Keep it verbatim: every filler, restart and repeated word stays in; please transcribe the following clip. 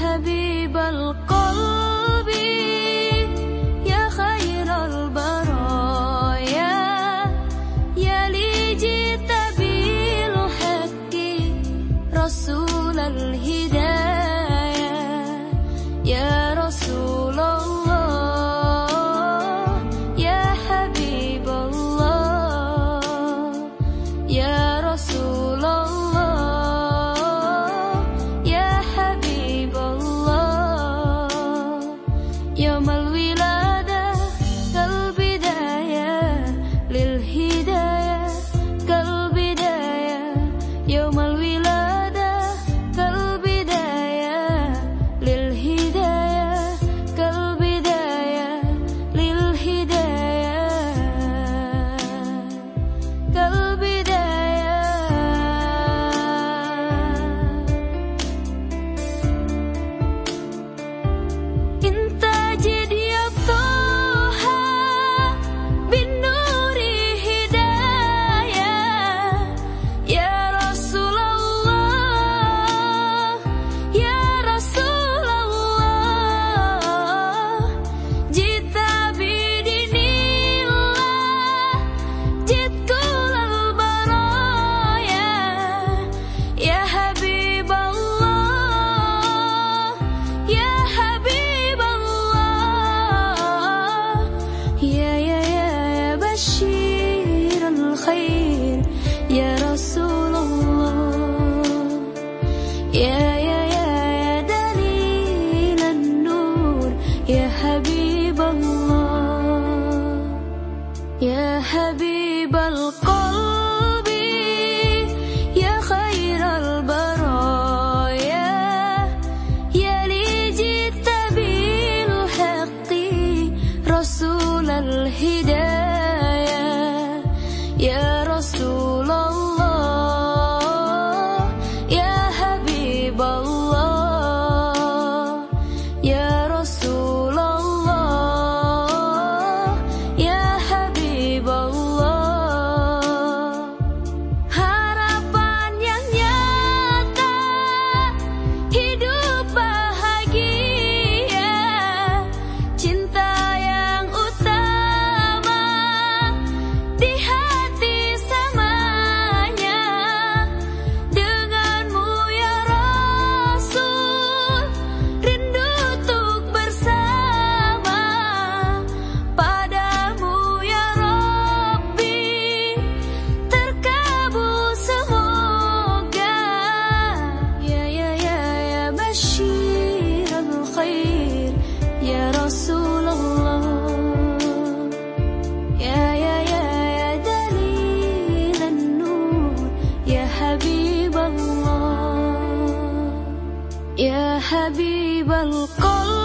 حبيب القلب يا خير البرايا يا لي جئت بالحق رسول الهدايا يا رسول الله يا حبيب الله يا رسول الله يا حبيب الله يوم الولادة كالبداية للهداية كالبداية يوم الولادة كالبداية للهداية كالبداية للهداية كالبداية انت جد يا طه بالنور هداية يا رسول الله يا رسول الله جئت بدين الله جئت كل البرايا يا حبيب الله يا حبيب الله يا يا يا يا بشير الخير يا رسول الله يا يا يا يا دليل النور يا حبيب الله يا حبيب القلب يا خير البرايا يا لي جئت بالحق رسول الهدايا يا رسول الله يا حبيب الله يا رسول الله يا حبيب الله harapan yang nyata hidup bahagia cinta yang utama di hati samanya denganmu ya Rasul rindu untuk bersama padamu ya Rabbi terkabul semoga ya ya ya ya Bashirul Khair ya Rasulullah ya ya ya ya Dalil an-Nur ya Habib Allah ya Habib al-Qalb